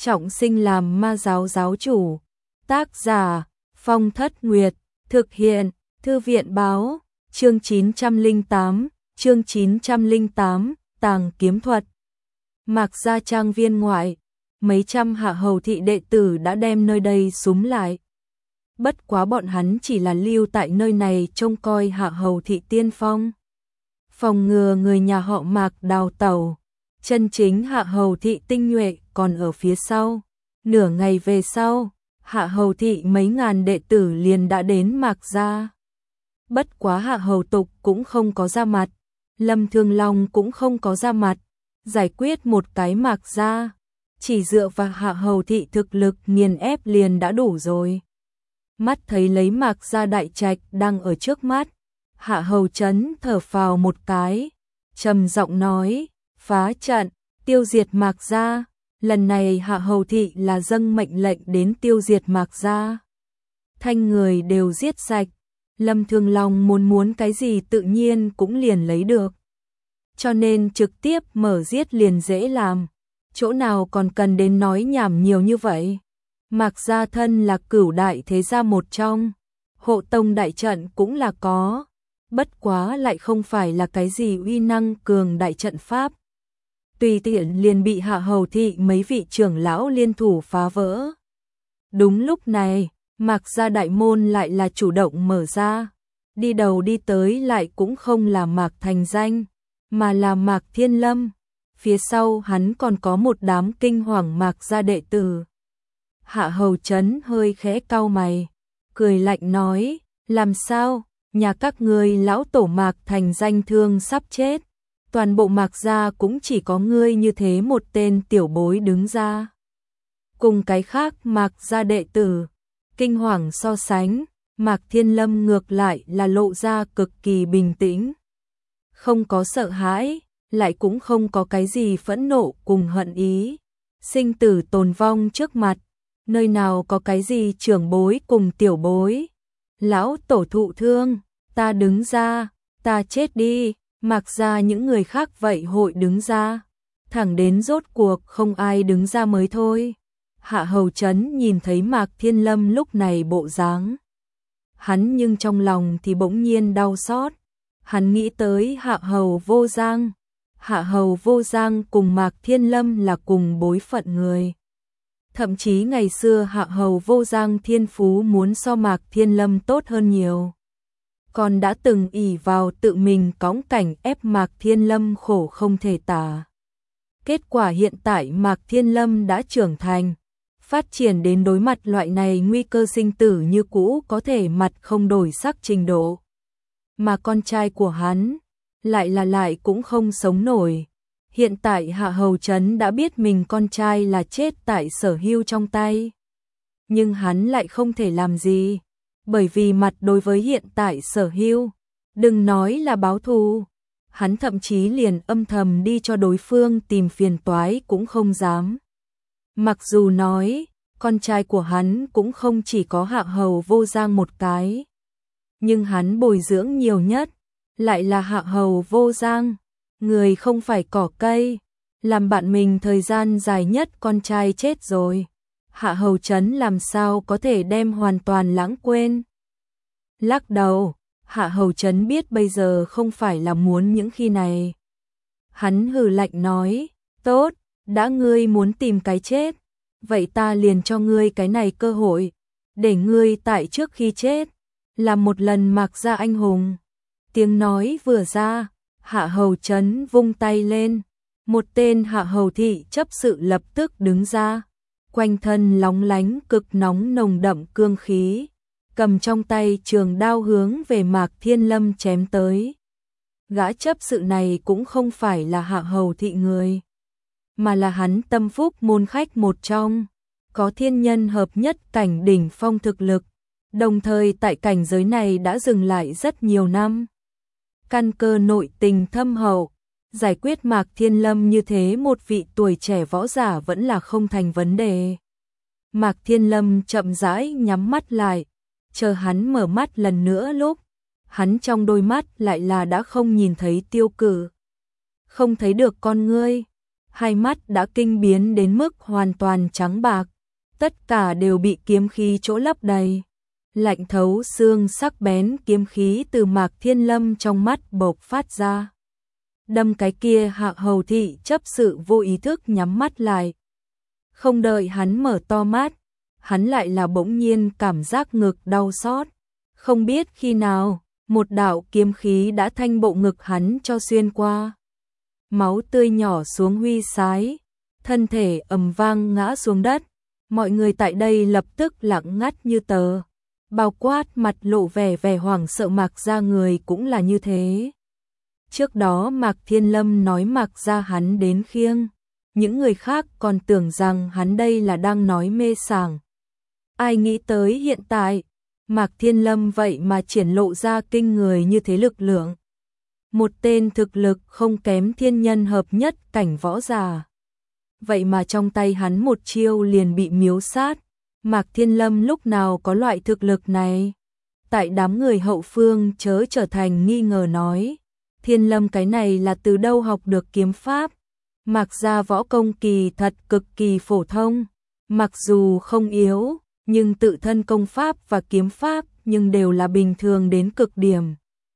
trọng sinh làm ma giáo giáo chủ. Tác giả Phong Thất Nguyệt, thực hiện Thư viện báo, chương 908, Tàng kiếm thuật. Mạc Gia trang viên ngoại, mấy trăm hạ hầu thị đệ tử đã đem nơi đây súm lại. Bất quá bọn hắn chỉ là lưu tại nơi này trông coi hạ hầu thị tiên phong, phòng ngừa người nhà họ Mạc đào tẩu. Chân chính hạ hầu thị tinh nhuệ còn ở phía sau. Nửa ngày về sau, hạ hầu thị mấy ngàn đệ tử liền đã đến Mạc Gia. Bất quá hạ hầu tục cũng không có ra mặt, Lâm Thương Long cũng không có ra mặt, giải quyết một cái Mạc Gia, chỉ dựa vào hạ hầu thị thực lực nghiền ép liền đã đủ rồi. Mắt thấy lấy Mạc Gia đại trạch đang ở trước mắt, hạ hầu chấn thở phào một cái, trầm giọng nói, phá trận, tiêu diệt Mạc Gia. Lần này hạ hầu thị là dâng mệnh lệnh đến tiêu diệt Mạc Gia. Thanh người đều giết sạch, Lâm Thương Long muốn cái gì tự nhiên cũng liền lấy được. Cho nên trực tiếp mở giết liền dễ làm, chỗ nào còn cần đến nói nhảm nhiều như vậy. Mạc Gia thân là cửu đại thế gia một trong, hộ tông đại trận cũng là có, bất quá lại không phải là cái gì uy năng cường đại trận pháp. Tùy tiện liền bị hạ hầu thị mấy vị trưởng lão liên thủ phá vỡ. Đúng lúc này, Mạc Gia đại môn lại là chủ động mở ra, đi đầu đi tới lại cũng không là Mạc Thành Danh, mà là Mạc Thiên Lâm. Phía sau hắn còn có một đám kinh hoàng Mạc Gia đệ tử. Hạ hầu chấn hơi khẽ cau mày, cười lạnh nói, làm sao, nhà các ngươi lão tổ Mạc Thành Danh thương sắp chết, toàn bộ Mạc Gia cũng chỉ có ngươi như thế một tên tiểu bối đứng ra. Cùng cái khác Mạc Gia đệ tử kinh hoàng so sánh, Mạc Thiên Lâm ngược lại là lộ ra cực kỳ bình tĩnh, không có sợ hãi, lại cũng không có cái gì phẫn nộ cùng hận ý. Sinh tử tồn vong trước mặt, nơi nào có cái gì trưởng bối cùng tiểu bối. Lão tổ thụ thương, ta đứng ra, ta chết đi. Mạc Gia những người khác vậy hội đứng ra, thẳng đến rốt cuộc không ai đứng ra mới thôi. Hạ hầu chấn nhìn thấy Mạc Thiên Lâm lúc này bộ dáng, hắn nhưng trong lòng thì bỗng nhiên đau xót. Hắn nghĩ tới Hạ hầu vô giang. Hạ hầu vô giang cùng Mạc Thiên Lâm là cùng bối phận người. Thậm chí ngày xưa Hạ hầu vô giang thiên phú muốn so Mạc Thiên Lâm tốt hơn nhiều, còn đã từng ỷ vào tự mình cõng cảnh ép Mạc Thiên Lâm khổ không thể tả. Kết quả hiện tại Mạc Thiên Lâm đã trưởng thành, phát triển đến đối mặt loại này nguy cơ sinh tử như cũ có thể mặt không đổi sắc trình độ. Mà con trai của hắn lại cũng không sống nổi. Hiện tại Hạ hầu chấn đã biết mình con trai là chết tại Sở Hưu trong tay, nhưng hắn lại không thể làm gì, bởi vì mặt đối với hiện tại Sở Hưu, đừng nói là báo thù, hắn thậm chí liền âm thầm đi cho đối phương tìm phiền toái cũng không dám. Mặc dù nói, con trai của hắn cũng không chỉ có Hạ hầu vô giang một cái, nhưng hắn bồi dưỡng nhiều nhất lại là Hạ hầu vô giang. Người không phải cỏ cây, làm bạn mình thời gian dài nhất con trai chết rồi, Hạ hầu chấn làm sao có thể đem hoàn toàn lãng quên. Lắc đầu, Hạ hầu chấn biết bây giờ không phải là muốn những khi này. Hắn hừ lạnh nói, tốt, đã ngươi muốn tìm cái chết, vậy ta liền cho ngươi cái này cơ hội, để ngươi tại trước khi chết làm một lần Mạc Gia anh hùng. Tiếng nói vừa ra, Hạ hầu chấn vung tay lên, một tên hạ hầu thị chấp sự lập tức đứng ra, quanh thân lóng lánh cực nóng nồng đậm cương khí, cầm trong tay trường đao hướng về Mạc Thiên Lâm chém tới. Gã chấp sự này cũng không phải là hạ hầu thị người, mà là hắn tâm phúc môn khách một trong, có thiên nhân hợp nhất cảnh đỉnh phong thực lực, đồng thời tại cảnh giới này đã dừng lại rất nhiều năm. Căn cơ nội tình thâm hậu, giải quyết Mạc Thiên Lâm như thế một vị tuổi trẻ võ giả vẫn là không thành vấn đề. Mạc Thiên Lâm chậm rãi nhắm mắt lại, chờ hắn mở mắt lần nữa lúc, hắn trong đôi mắt lại là đã không nhìn thấy tiêu cự, không thấy được con ngươi. hai mắt đã kinh biến đến mức hoàn toàn trắng bạc, tất cả đều bị kiếm khí chỗ lấp đầy. Lạnh thấu xương sắc bén kiếm khí từ Mạc Thiên Lâm trong mắt bộc phát ra. Đâm cái kia Hạ Hầu Thị chấp sự vô ý thức nhắm mắt lại. Không đợi hắn mở to mắt, hắn lại là bỗng nhiên cảm giác ngực đau xót. Không biết khi nào, một đạo kiếm khí đã thanh bộ ngực hắn cho xuyên qua. Máu tươi nhỏ xuống huy sái, thân thể ầm vang ngã xuống đất. Mọi người tại đây lập tức lặng ngắt như tờ. Bao quát mặt lộ vẻ hoảng sợ Mạc Gia người cũng là như thế. Trước đó Mạc Thiên Lâm nói Mạc Gia hắn đến khiêng, những người khác còn tưởng rằng hắn đây là đang nói mê sảng. Ai nghĩ tới hiện tại, Mạc Thiên Lâm vậy mà triển lộ ra kinh người như thế lực lượng. Một tên thực lực không kém thiên nhân hợp nhất cảnh võ giả. Vậy mà trong tay hắn một chiêu liền bị miếu sát. Mạc Thiên Lâm lúc nào có loại thực lực này? Tại đám người hậu phương chớ trở thành nghi ngờ nói. Thiên Lâm cái này là từ đâu học được kiếm pháp? Mạc Gia võ công kỳ thật cực kỳ phổ thông. Mặc dù không yếu, nhưng tự thân công pháp và kiếm pháp nhưng đều là bình thường đến cực điểm.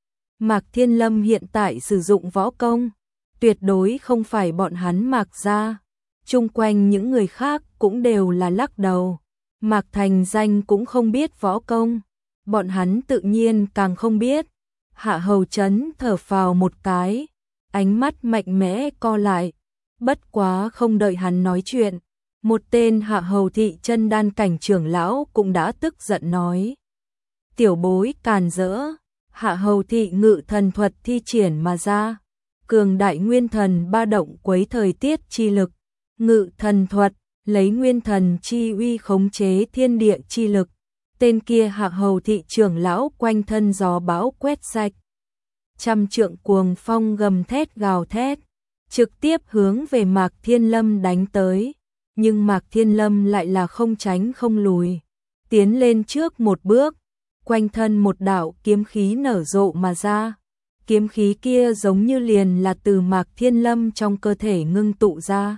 Mạc Thiên Lâm hiện tại sử dụng võ công, tuyệt đối không phải bọn hắn Mạc Gia. Chung quanh những người khác cũng đều là lắc đầu. Mạc Thành Danh cũng không biết võ công, bọn hắn tự nhiên càng không biết. Hạ Hầu Chấn thở phào một cái, ánh mắt mạnh mẽ co lại. Bất quá không đợi hắn nói chuyện, một tên Hạ Hầu Thị chân đan cảnh trưởng lão cũng đã tức giận nói. Tiểu bối càn rỡ, Hạ Hầu Thị ngự thần thuật thi triển mà ra. Cường đại nguyên thần ba động quấy thời tiết chi lực, ngự thần thuật, lấy nguyên thần chi uy khống chế thiên địa chi lực. Tên kia Hạ Hầu Thị trưởng lão quanh thân gió bão quét sạch. Trăm trượng cuồng phong gầm thét gào thét, trực tiếp hướng về Mạc Thiên Lâm đánh tới. Nhưng Mạc Thiên Lâm lại là không tránh không lùi, tiến lên trước một bước, quanh thân một đạo kiếm khí nở rộ mà ra. Kiếm khí kia giống như liền là từ Mạc Thiên Lâm trong cơ thể ngưng tụ ra.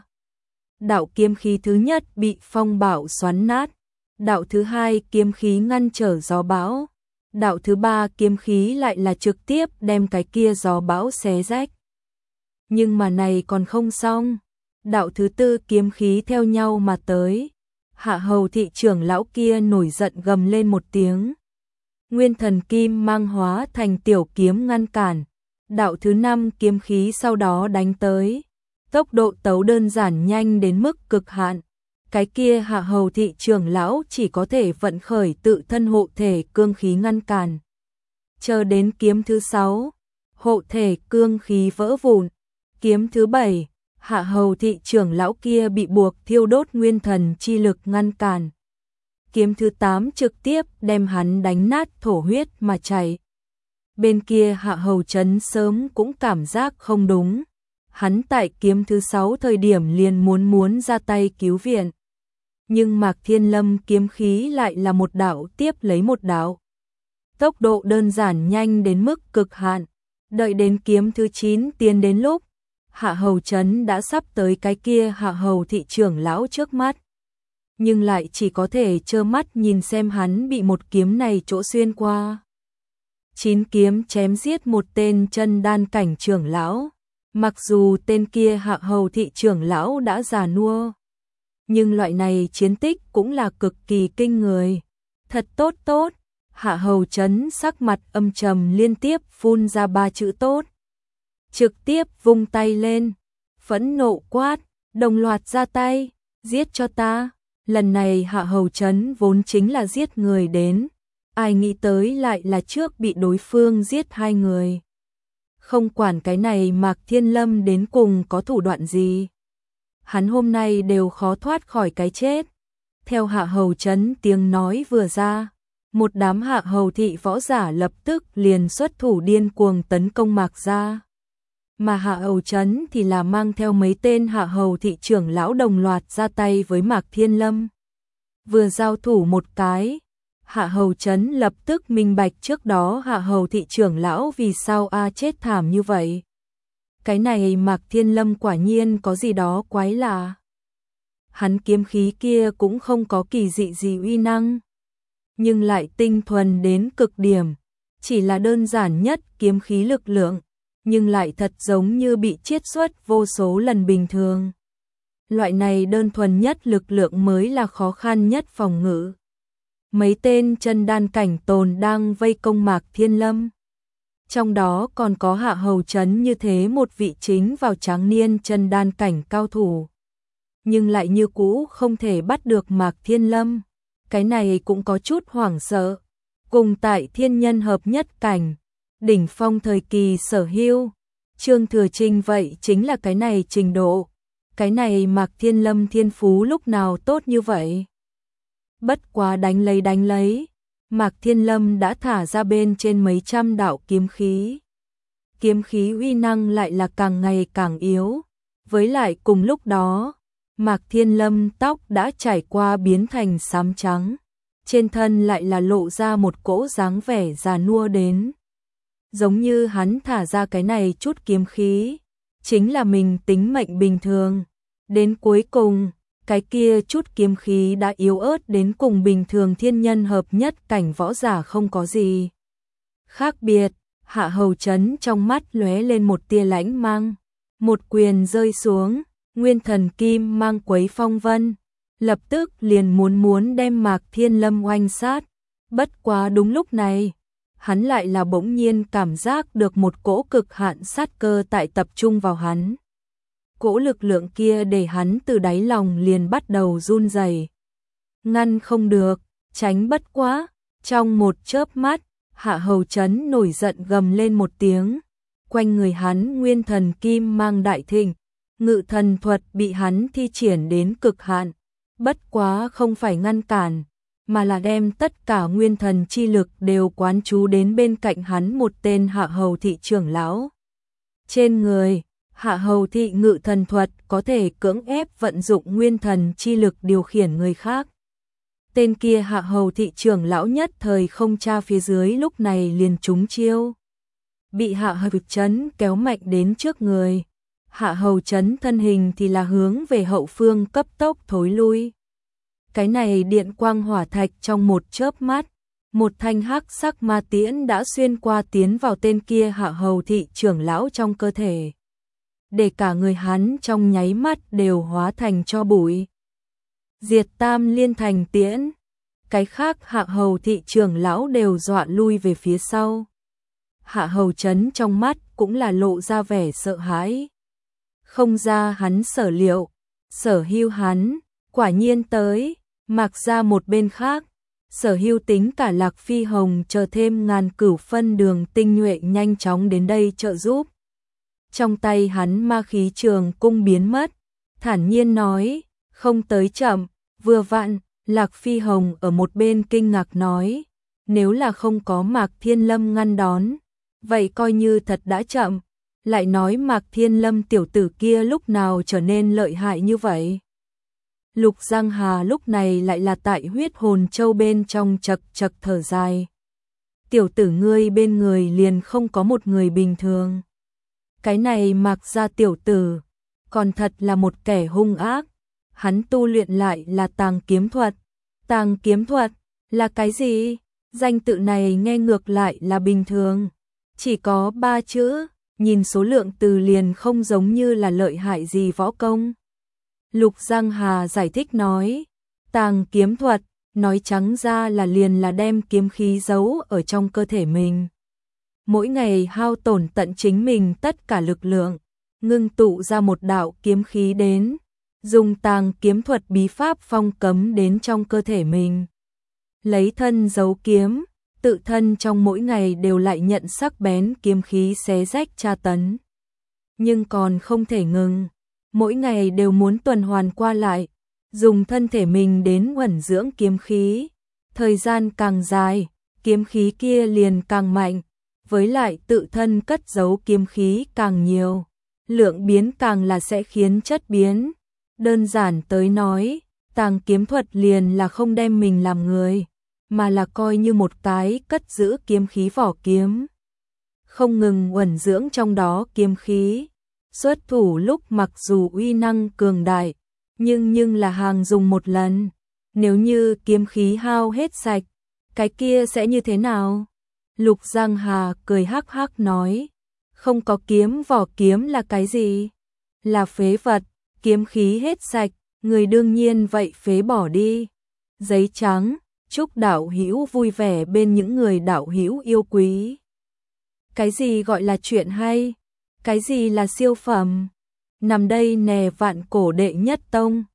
Đạo kiếm khí thứ nhất bị phong bạo xoắn nát, đạo thứ hai kiếm khí ngăn trở gió bão, đạo thứ ba kiếm khí lại là trực tiếp đem cái kia gió bão xé rách. Nhưng mà này còn không xong, đạo thứ tư kiếm khí theo nhau mà tới. Hạ Hầu Thị trưởng lão kia nổi giận gầm lên một tiếng. Nguyên thần kim mang hóa thành tiểu kiếm ngăn cản. Đạo thứ năm kiếm khí sau đó đánh tới. Tốc độ tấu đơn giản nhanh đến mức cực hạn. Cái kia Hạ Hầu Thị trưởng lão chỉ có thể vận khởi tự thân hộ thể cương khí ngăn cản. Chờ đến kiếm thứ 6, hộ thể cương khí vỡ vụn. Kiếm thứ 7, Hạ Hầu Thị trưởng lão kia bị buộc thiêu đốt nguyên thần chi lực ngăn cản. Kiếm thứ 8 trực tiếp đem hắn đánh nát thổ huyết mà chạy. Bên kia Hạ Hầu Chấn sớm cũng cảm giác không đúng. Hắn tại kiếm thứ 6 thời điểm liền muốn ra tay cứu viện. Nhưng Mạc Thiên Lâm kiếm khí lại là một đạo tiếp lấy một đạo. Tốc độ đơn giản nhanh đến mức cực hạn. Đợi đến kiếm thứ 9 tiến đến lúc, Hạ Hầu Chấn đã sắp tới cái kia Hạ Hầu Thị trưởng lão trước mắt. Nhưng lại chỉ có thể trơ mắt nhìn xem hắn bị một kiếm này chỗ xuyên qua. 9 kiếm chém giết một tên chân đan cảnh trưởng lão. Mặc dù tên kia Hạ Hầu Thị trưởng lão đã già nua, nhưng loại này chiến tích cũng là cực kỳ kinh người. Thật tốt tốt, Hạ Hầu Chấn sắc mặt âm trầm liên tiếp phun ra 3 chữ tốt. Trực tiếp vung tay lên, phẫn nộ quát, đồng loạt ra tay, giết cho ta. Lần này Hạ Hầu Chấn vốn chính là giết người đến, ai nghĩ tới lại là trước bị đối phương giết 2 người. Không quản cái này Mạc Thiên Lâm đến cùng có thủ đoạn gì, hắn hôm nay đều khó thoát khỏi cái chết. Theo Hạ Hầu Chấn tiếng nói vừa ra, một đám Hạ Hầu Thị võ giả lập tức liền xuất thủ điên cuồng tấn công Mạc Gia. Mà Hạ Hầu Chấn thì là mang theo mấy tên Hạ Hầu Thị trưởng lão đồng loạt ra tay với Mạc Thiên Lâm. Vừa giao thủ một cái, Hạ Hầu Chấn lập tức minh bạch trước đó Hạ Hầu Thị trưởng lão vì sao chết thảm như vậy. cái này Mạc Thiên Lâm quả nhiên có gì đó quái lạ. Hắn kiếm khí kia cũng không có kỳ dị gì uy năng, nhưng lại tinh thuần đến cực điểm, chỉ là đơn giản nhất kiếm khí lực lượng, nhưng lại thật giống như bị chiết xuất vô số lần bình thường. Loại này đơn thuần nhất lực lượng mới là khó khăn nhất phòng ngự. Mấy tên chân đan cảnh tồn đang vây công Mạc Thiên Lâm. Trong đó còn có Hạ Hầu Chấn như thế một vị chính vào tráng niên chân đan cảnh cao thủ. Nhưng lại như cũ không thể bắt được Mạc Thiên Lâm. Cái này cũng có chút hoảng sợ. Cùng tại thiên nhân hợp nhất cảnh, đỉnh phong thời kỳ sở hữu, Trương Thừa Trinh vậy chính là cái này trình độ. Cái này Mạc Thiên Lâm thiên phú lúc nào tốt như vậy? Bất quá đánh lấy, Mạc Thiên Lâm đã thả ra bên trên mấy trăm đạo kiếm khí. Kiếm khí uy năng lại là càng ngày càng yếu. Với lại cùng lúc đó, Mạc Thiên Lâm tóc đã trải qua biến thành xám trắng. Trên thân lại là lộ ra một cỗ dáng vẻ già nua đến. Giống như hắn thả ra cái này chút kiếm khí, chính là mình tính mệnh bình thường. Đến cuối cùng, cái kia chút kiếm khí đã yếu ớt đến cùng bình thường thiên nhân hợp nhất cảnh võ giả không có gì khác biệt. Hạ Hầu Chấn trong mắt lóe lên một tia lãnh mang, một quyền rơi xuống, nguyên thần kim mang quấy phong vân, lập tức liền muốn đem Mạc Thiên Lâm oanh sát. Bất quá đúng lúc này, hắn lại là bỗng nhiên cảm giác được một cỗ cực hạn sát cơ tại tập trung vào hắn. Cỗ lực lượng kia để hắn từ đáy lòng liền bắt đầu run rẩy. Ngăn không được, tránh bất quá, trong một chớp mắt, Hạ Hầu Chấn nổi giận gầm lên một tiếng, quanh người hắn nguyên thần kim mang đại thịnh, ngự thần thuật bị hắn thi triển đến cực hạn, bất quá không phải ngăn cản, mà là đem tất cả nguyên thần chi lực đều quán trú đến bên cạnh hắn một tên Hạ Hầu thị trưởng lão. Trên người, Hạ Hầu thị ngự thần thuật có thể cưỡng ép vận dụng nguyên thần chi lực điều khiển người khác. Tên kia Hạ Hầu thị trưởng lão nhất thời không tra phía dưới lúc này liền trúng chiêu. Bị Hạ Hầu Chấn kéo mạnh đến trước người. Hạ Hầu Chấn thân hình thì là hướng về hậu phương cấp tốc thối lui. Cái này điện quang hỏa thạch trong một chớp mắt, một thanh hắc sắc ma tiễn đã xuyên qua tiến vào tên kia Hạ Hầu thị trưởng lão trong cơ thể. Để cả người hắn trong nháy mắt đều hóa thành tro bụi. Diệt tam liên thành tiễn, cái khác Hạ Hầu thị trưởng lão đều dọa lui về phía sau. Hạ Hầu Chấn trong mắt cũng là lộ ra vẻ sợ hãi. Không ra hắn sở liệu, Sở Hưu hắn quả nhiên tới. Mặc ra một bên khác, Sở Hưu tính cả Lạc Phi Hồng chờ thêm ngàn cửu phân đường tinh nhuệ nhanh chóng đến đây trợ giúp. Trong tay hắn ma khí trường cung biến mất, thản nhiên nói, không tới chậm, vừa vặn. Lạc Phi Hồng ở một bên kinh ngạc nói, nếu là không có Mạc Thiên Lâm ngăn đón, vậy coi như thật đã chậm. Lại nói Mạc Thiên Lâm tiểu tử kia lúc nào trở nên lợi hại như vậy. Lục Giang Hà lúc này lại là tại huyết hồn châu bên trong chật chật thở dài. Tiểu tử ngươi bên người liền không có một người bình thường. Cái này Mạc gia tiểu tử, còn thật là một kẻ hung ác. Hắn tu luyện lại là tàng kiếm thuật. Tàng kiếm thuật là cái gì? Danh tự này nghe ngược lại là bình thường. Chỉ có 3 chữ, nhìn số lượng từ liền không giống như là lợi hại gì võ công. Lục Giang Hà giải thích nói, tàng kiếm thuật, nói trắng ra là liền là đem kiếm khí giấu ở trong cơ thể mình. Mỗi ngày hao tổn tận chính mình tất cả lực lượng, ngưng tụ ra một đạo kiếm khí đến, dùng tàng kiếm thuật bí pháp phong cấm đến trong cơ thể mình. Lấy thân giấu kiếm, tự thân trong mỗi ngày đều lại nhận sắc bén kiếm khí xé rách tra tấn. Nhưng còn không thể ngừng, mỗi ngày đều muốn tuần hoàn qua lại, dùng thân thể mình đến ẩn dưỡng kiếm khí. Thời gian càng dài, kiếm khí kia liền càng mạnh, với lại tự thân cất giấu kiếm khí càng nhiều, lượng biến càng là sẽ khiến chất biến. Đơn giản tới nói, tàng kiếm thuật liền là không đem mình làm người, mà là coi như một cái cất giữ kiếm khí vỏ kiếm. Không ngừng ẩn dưỡng trong đó kiếm khí, Xuất thủ lúc mặc dù uy năng cường đại, nhưng là hàng dùng một lần. Nếu như kiếm khí hao hết sạch, cái kia sẽ như thế nào? Lục Giang Hà cười hắc hắc nói, không có kiếm vỏ kiếm là cái gì? Là phế vật, kiếm khí hết sạch, người đương nhiên vậy phế bỏ đi. Giấy trắng, chúc đạo hữu vui vẻ bên những người đạo hữu yêu quý. Cái gì gọi là chuyện hay? Cái gì là siêu phẩm? Nằm đây nè vạn cổ đệ nhất tông.